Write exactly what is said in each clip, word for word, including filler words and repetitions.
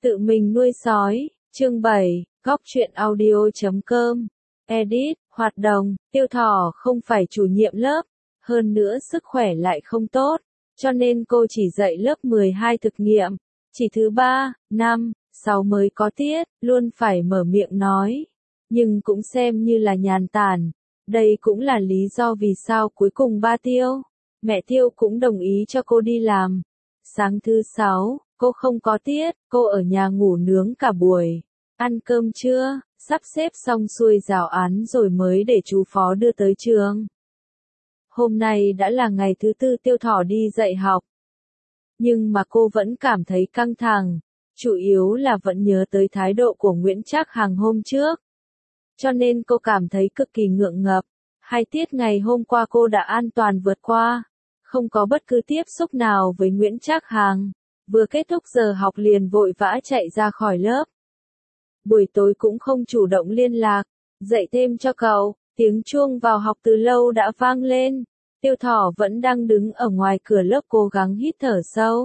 Tự mình nuôi sói, chương bảy, góc truyện audio chấm com, edit, hoạt động, Tiêu Thỏ không phải chủ nhiệm lớp, hơn nữa sức khỏe lại không tốt, cho nên cô chỉ dạy lớp mười hai thực nghiệm, chỉ thứ ba, năm, sáu mới có tiết, luôn phải mở miệng nói, nhưng cũng xem như là nhàn tản, đây cũng là lý do vì sao cuối cùng ba Tiêu, mẹ Tiêu cũng đồng ý cho cô đi làm. Sáng thứ sáu, cô không có tiết, cô ở nhà ngủ nướng cả buổi. Ăn cơm trưa, sắp xếp xong xuôi giáo án rồi mới để chú Phó đưa tới trường. Hôm nay đã là ngày thứ tư Tiêu Thỏ đi dạy học. Nhưng mà cô vẫn cảm thấy căng thẳng, chủ yếu là vẫn nhớ tới thái độ của Nguyễn Trác Hằng hôm trước. Cho nên cô cảm thấy cực kỳ ngượng ngập. Hai tiết ngày hôm qua cô đã an toàn vượt qua. Không có bất cứ tiếp xúc nào với Nguyễn Trác Hằng, vừa kết thúc giờ học liền vội vã chạy ra khỏi lớp. Buổi tối cũng không chủ động liên lạc, dạy thêm cho cậu, tiếng chuông vào học từ lâu đã vang lên, Tiêu Thỏ vẫn đang đứng ở ngoài cửa lớp cố gắng hít thở sâu.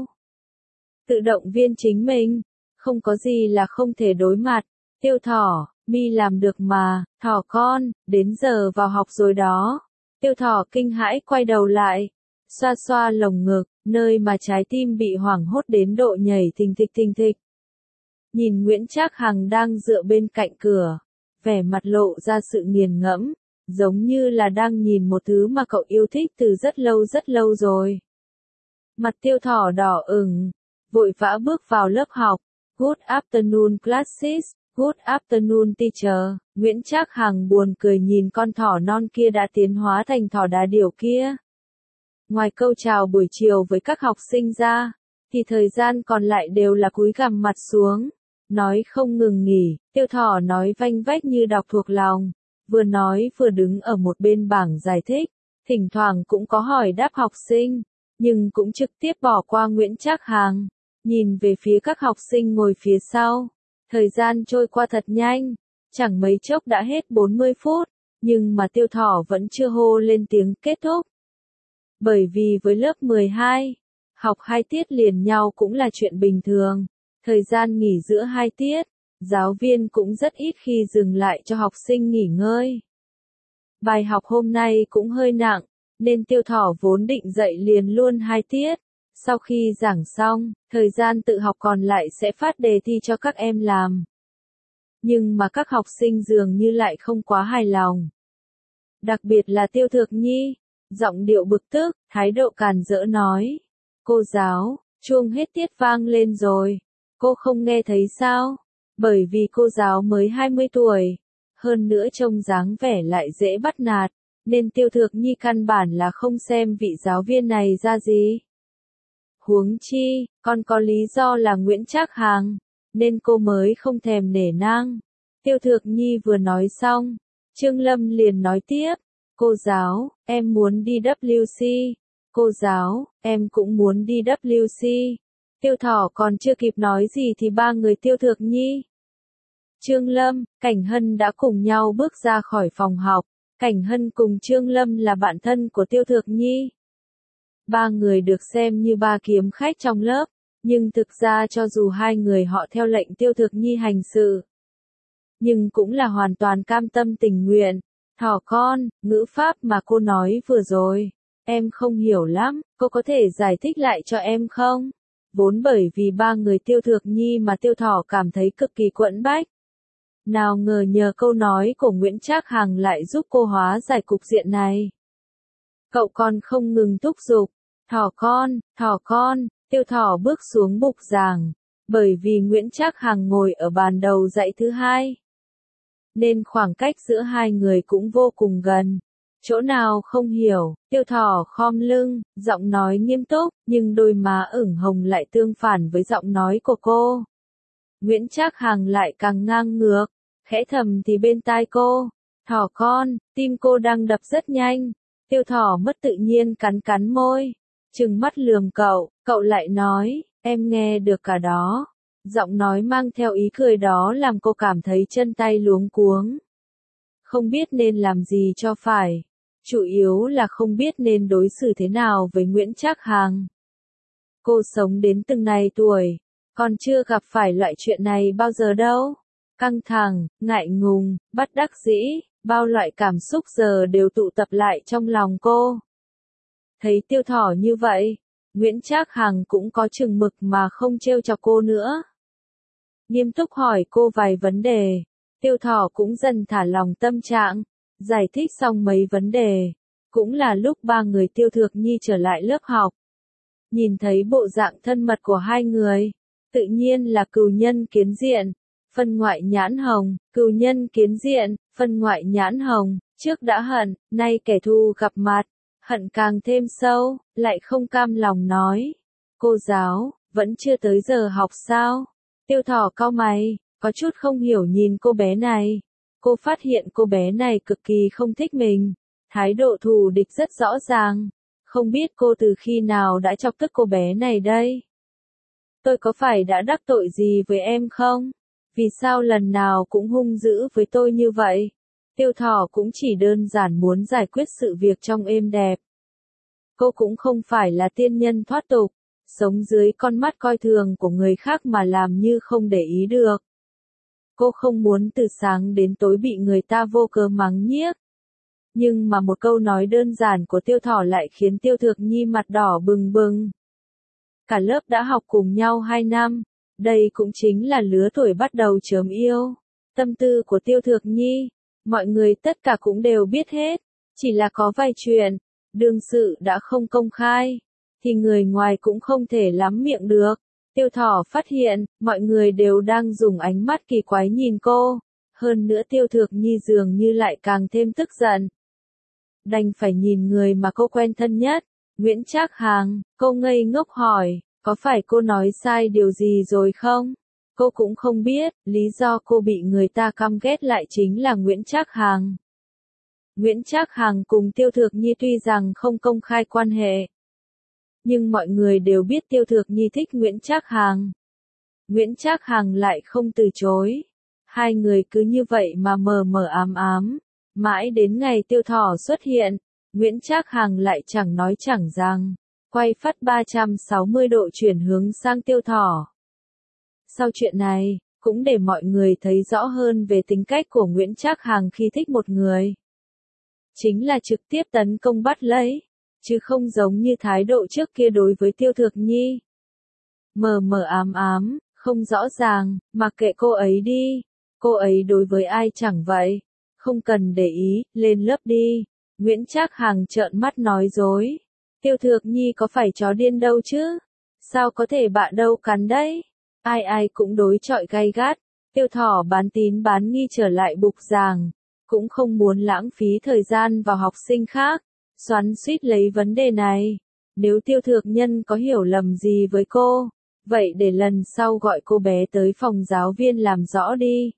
Tự động viên chính mình, không có gì là không thể đối mặt, Tiêu Thỏ, mi làm được mà, Thỏ con, đến giờ vào học rồi đó. Tiêu Thỏ kinh hãi quay đầu lại. Xoa xoa lồng ngực, nơi mà trái tim bị hoảng hốt đến độ nhảy thình thịch thình thịch. Nhìn Nguyễn Trác Hằng đang dựa bên cạnh cửa, vẻ mặt lộ ra sự nghiền ngẫm, giống như là đang nhìn một thứ mà cậu yêu thích từ rất lâu rất lâu rồi. Mặt Tiêu Thỏ đỏ ửng, vội vã bước vào lớp học. Good afternoon classes, good afternoon teacher. Nguyễn Trác Hằng buồn cười nhìn con thỏ non kia đã tiến hóa thành thỏ đá điểu kia. Ngoài câu chào buổi chiều với các học sinh ra, thì thời gian còn lại đều là cúi gằm mặt xuống, nói không ngừng nghỉ, Tiêu Thỏ nói vanh vách như đọc thuộc lòng, vừa nói vừa đứng ở một bên bảng giải thích, thỉnh thoảng cũng có hỏi đáp học sinh, nhưng cũng trực tiếp bỏ qua Nguyễn Trác Hằng, nhìn về phía các học sinh ngồi phía sau. Thời gian trôi qua thật nhanh, chẳng mấy chốc đã hết bốn mươi phút, nhưng mà Tiêu Thỏ vẫn chưa hô lên tiếng kết thúc. Bởi vì với lớp mười hai, học hai tiết liền nhau cũng là chuyện bình thường. Thời gian nghỉ giữa hai tiết, giáo viên cũng rất ít khi dừng lại cho học sinh nghỉ ngơi. Bài học hôm nay cũng hơi nặng, nên Tiêu Thỏ vốn định dạy liền luôn hai tiết. Sau khi giảng xong, thời gian tự học còn lại sẽ phát đề thi cho các em làm. Nhưng mà các học sinh dường như lại không quá hài lòng. Đặc biệt là Tiêu Thược Nhi. Giọng điệu bực tức, thái độ càn rỡ nói. Cô giáo, chuông hết tiết vang lên rồi. Cô không nghe thấy sao? Bởi vì cô giáo mới hai mươi tuổi. Hơn nữa trông dáng vẻ lại dễ bắt nạt. Nên Tiêu Thược Nhi căn bản là không xem vị giáo viên này ra gì. Huống chi, còn có lý do là Nguyễn Trác Hằng. Nên cô mới không thèm nể nang. Tiêu Thược Nhi vừa nói xong. Trương Lâm liền nói tiếp. Cô giáo, em muốn đi W C. Cô giáo, em cũng muốn đi W C. Tiêu Thỏ còn chưa kịp nói gì thì ba người Tiêu Thược Nhi, Trương Lâm, Cảnh Hân đã cùng nhau bước ra khỏi phòng học. Cảnh Hân cùng Trương Lâm là bạn thân của Tiêu Thược Nhi. Ba người được xem như ba kiếm khách trong lớp, nhưng thực ra cho dù hai người họ theo lệnh Tiêu Thược Nhi hành sự, nhưng cũng là hoàn toàn cam tâm tình nguyện. Thỏ con, ngữ pháp mà cô nói vừa rồi, em không hiểu lắm, cô có thể giải thích lại cho em không? Vốn bởi vì ba người Tiêu Thược Nhi mà Tiêu Thỏ cảm thấy cực kỳ quẫn bách. Nào ngờ nhờ câu nói của Nguyễn Trác Hằng lại giúp cô hóa giải cục diện này. Cậu còn không ngừng thúc giục, Thỏ con, Thỏ con, Tiêu Thỏ bước xuống bục giảng, bởi vì Nguyễn Trác Hằng ngồi ở bàn đầu dãy thứ hai. Nên khoảng cách giữa hai người cũng vô cùng gần. Chỗ nào không hiểu, Tiêu Thỏ khom lưng, giọng nói nghiêm túc, nhưng đôi má ửng hồng lại tương phản với giọng nói của cô. Nguyễn Trác Hằng lại càng ngang ngược, khẽ thầm thì bên tai cô, Thỏ con, tim cô đang đập rất nhanh. Tiêu Thỏ mất tự nhiên cắn cắn môi, trừng mắt lườm cậu, cậu lại nói, em nghe được cả đó. Giọng nói mang theo ý cười đó làm cô cảm thấy chân tay luống cuống. Không biết nên làm gì cho phải. Chủ yếu là không biết nên đối xử thế nào với Nguyễn Trác Hằng. Cô sống đến từng này tuổi, Còn chưa gặp phải loại chuyện này bao giờ đâu. Căng thẳng, ngại ngùng, bất đắc dĩ, bao loại cảm xúc giờ đều tụ tập lại trong lòng cô. Thấy Tiêu Thỏ như vậy, Nguyễn Trác Hằng cũng có chừng mực mà không trêu chọc cô nữa. Nghiêm túc hỏi cô vài vấn đề, Tiêu Thỏ cũng dần thả lòng tâm trạng, giải thích xong mấy vấn đề. Cũng là lúc ba người Tiêu Thược Nhi trở lại lớp học. Nhìn thấy bộ dạng thân mật của hai người, tự nhiên là cừu nhân kiến diện, phân ngoại nhãn hồng, cừu nhân kiến diện, phân ngoại nhãn hồng, trước đã hận, nay kẻ thù gặp mặt, hận càng thêm sâu, lại không cam lòng nói. Cô giáo, vẫn chưa tới giờ học sao? Tiêu Thỏ cau mày, có chút không hiểu nhìn cô bé này. Cô phát hiện cô bé này cực kỳ không thích mình, thái độ thù địch rất rõ ràng. Không biết cô từ khi nào đã chọc tức cô bé này đây? Tôi có phải đã đắc tội gì với em không? Vì sao lần nào cũng hung dữ với tôi như vậy? Tiêu Thỏ cũng chỉ đơn giản muốn giải quyết sự việc trong êm đẹp. Cô cũng không phải là tiên nhân thoát tục, sống dưới con mắt coi thường của người khác mà làm như không để ý được. Cô không muốn từ sáng đến tối bị người ta vô cớ mắng nhiếc. Nhưng mà một câu nói đơn giản của Tiêu Thỏ lại khiến Tiêu Thược Nhi mặt đỏ bừng bừng. Cả lớp đã học cùng nhau hai năm, đây cũng chính là lứa tuổi bắt đầu chớm yêu. Tâm tư của Tiêu Thược Nhi, mọi người tất cả cũng đều biết hết, chỉ là có vài chuyện, đương sự đã không công khai, thì người ngoài cũng không thể lắm miệng được. Tiêu Thỏ phát hiện, mọi người đều đang dùng ánh mắt kỳ quái nhìn cô, hơn nữa Tiêu Thược Nhi dường như lại càng thêm tức giận. Đành phải nhìn người mà cô quen thân nhất, Nguyễn Trác Hằng, cô ngây ngốc hỏi, có phải cô nói sai điều gì rồi không? Cô cũng không biết, lý do cô bị người ta căm ghét lại chính là Nguyễn Trác Hằng. Nguyễn Trác Hằng cùng Tiêu Thược Nhi tuy rằng không công khai quan hệ, nhưng mọi người đều biết Tiêu Thược Nhi thích Nguyễn Trác Hằng. Nguyễn Trác Hằng lại không từ chối. Hai người cứ như vậy mà mờ mờ ám ám. Mãi đến ngày Tiêu Thỏ xuất hiện, Nguyễn Trác Hằng lại chẳng nói chẳng rằng, quay phắt ba trăm sáu mươi độ chuyển hướng sang Tiêu Thỏ. Sau chuyện này, cũng để mọi người thấy rõ hơn về tính cách của Nguyễn Trác Hằng khi thích một người. Chính là trực tiếp tấn công bắt lấy, chứ không giống như thái độ trước kia đối với Tiêu Thược Nhi. Mờ mờ ám ám, không rõ ràng, mặc kệ cô ấy đi, cô ấy đối với ai chẳng vậy. Không cần để ý, lên lớp đi. Nguyễn Trác Hằng trợn mắt nói dối. Tiêu Thược Nhi có phải chó điên đâu chứ? Sao có thể bạ đâu cắn đấy? Ai ai cũng đối chọi gay gắt. Tiêu Thỏ bán tín bán nghi trở lại bục giảng. Cũng không muốn lãng phí thời gian vào học sinh khác. Xoắn xuýt lấy vấn đề này. Nếu Tiêu Thược Nhân có hiểu lầm gì với cô, vậy để lần sau gọi cô bé tới phòng giáo viên làm rõ đi.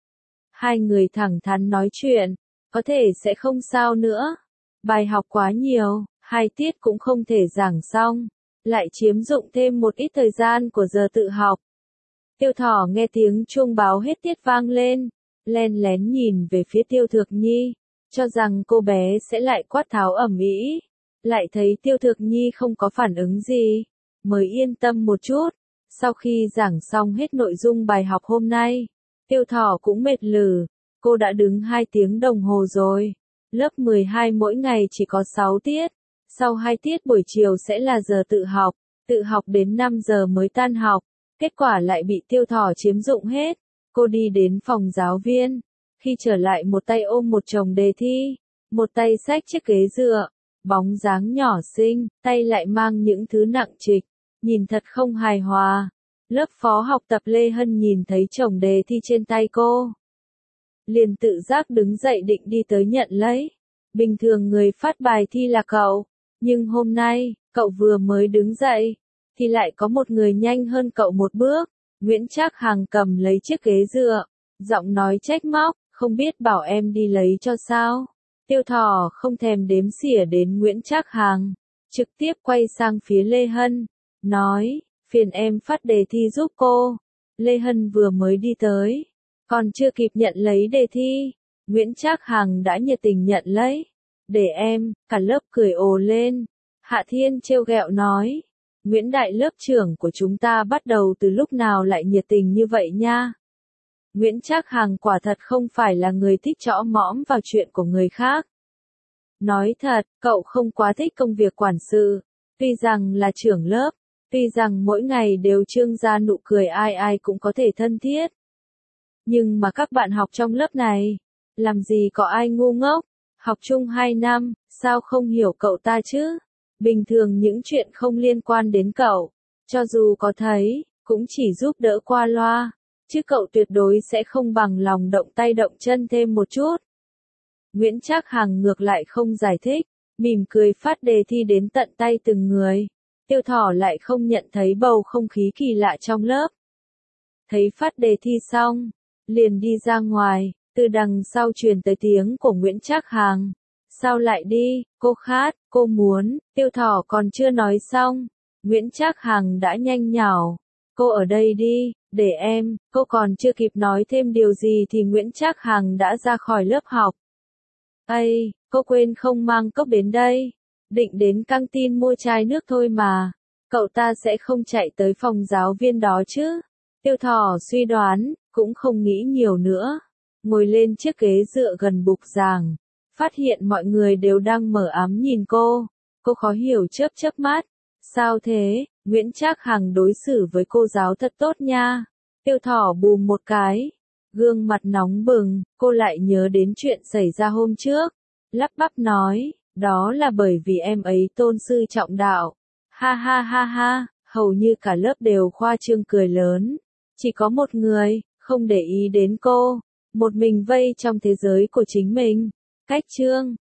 Hai người thẳng thắn nói chuyện, có thể sẽ không sao nữa. Bài học quá nhiều, hai tiết cũng không thể giảng xong, lại chiếm dụng thêm một ít thời gian của giờ tự học. Tiêu Thỏ nghe tiếng chuông báo hết tiết vang lên, len lén nhìn về phía Tiêu Thược Nhi, cho rằng cô bé sẽ lại quát tháo ầm ĩ, lại thấy Tiêu Thược Nhi không có phản ứng gì, mới yên tâm một chút. Sau khi giảng xong hết nội dung bài học hôm nay, Tiêu Thỏ cũng mệt lử, cô đã đứng hai tiếng đồng hồ rồi. Lớp mười hai mỗi ngày chỉ có sáu tiết, sau hai tiết buổi chiều sẽ là giờ tự học, tự học đến năm giờ mới tan học, kết quả lại bị Tiêu Thỏ chiếm dụng hết. Cô đi đến phòng giáo viên, khi trở lại một tay ôm một chồng đề thi, một tay xách chiếc ghế dựa, bóng dáng nhỏ xinh, tay lại mang những thứ nặng trịch, nhìn thật không hài hòa. Lớp phó học tập Lê Hân nhìn thấy chồng đề thi trên tay cô, liền tự giác đứng dậy định đi tới nhận lấy. Bình thường người phát bài thi là cậu, nhưng hôm nay, cậu vừa mới đứng dậy, thì lại có một người nhanh hơn cậu một bước. Nguyễn Trác Hằng cầm lấy chiếc ghế dựa, giọng nói trách móc, không biết bảo em đi lấy cho sao. Tiêu Thỏ không thèm đếm xỉa đến Nguyễn Trác Hằng, trực tiếp quay sang phía Lê Hân, nói, phiền em phát đề thi giúp cô. Lê Hân vừa mới đi tới, còn chưa kịp nhận lấy đề thi, Nguyễn Trác Hằng đã nhiệt tình nhận lấy. Để em, cả lớp cười ồ lên. Hạ Thiên trêu ghẹo nói, Nguyễn Đại lớp trưởng của chúng ta bắt đầu từ lúc nào lại nhiệt tình như vậy nha. Nguyễn Trác Hằng quả thật không phải là người thích chõ mõm vào chuyện của người khác. Nói thật, cậu không quá thích công việc quản sự, tuy rằng là trưởng lớp, tuy rằng mỗi ngày đều trương ra nụ cười ai ai cũng có thể thân thiết. Nhưng mà các bạn học trong lớp này, làm gì có ai ngu ngốc, học chung hai năm, sao không hiểu cậu ta chứ? Bình thường những chuyện không liên quan đến cậu, cho dù có thấy, cũng chỉ giúp đỡ qua loa, chứ cậu tuyệt đối sẽ không bằng lòng động tay động chân thêm một chút. Nguyễn Trác Hằng ngược lại không giải thích, mỉm cười phát đề thi đến tận tay từng người. Tiêu Thỏ lại không nhận thấy bầu không khí kỳ lạ trong lớp. Thấy phát đề thi xong, liền đi ra ngoài, từ đằng sau truyền tới tiếng của Nguyễn Trác Hằng. Sao lại đi, cô khát, cô muốn, Tiêu Thỏ còn chưa nói xong. Nguyễn Trác Hằng đã nhanh nhảu. Cô ở đây đi, để em, cô còn chưa kịp nói thêm điều gì thì Nguyễn Trác Hằng đã ra khỏi lớp học. Ây, cô quên không mang cốc đến đây. Định đến căng tin mua chai nước thôi mà. Cậu ta sẽ không chạy tới phòng giáo viên đó chứ. Tiêu Thỏ suy đoán, cũng không nghĩ nhiều nữa. Ngồi lên chiếc ghế dựa gần bục giảng. Phát hiện mọi người đều đang mở ám nhìn cô. Cô khó hiểu chớp chớp mắt. Sao thế, Nguyễn Trác Hằng đối xử với cô giáo thật tốt nha. Tiêu Thỏ bùm một cái. Gương mặt nóng bừng, cô lại nhớ đến chuyện xảy ra hôm trước. Lắp bắp nói, đó là bởi vì em ấy tôn sư trọng đạo. Ha ha ha ha, hầu như cả lớp đều khoa trương cười lớn. Chỉ có một người, không để ý đến cô. Một mình vây trong thế giới của chính mình. Cách chương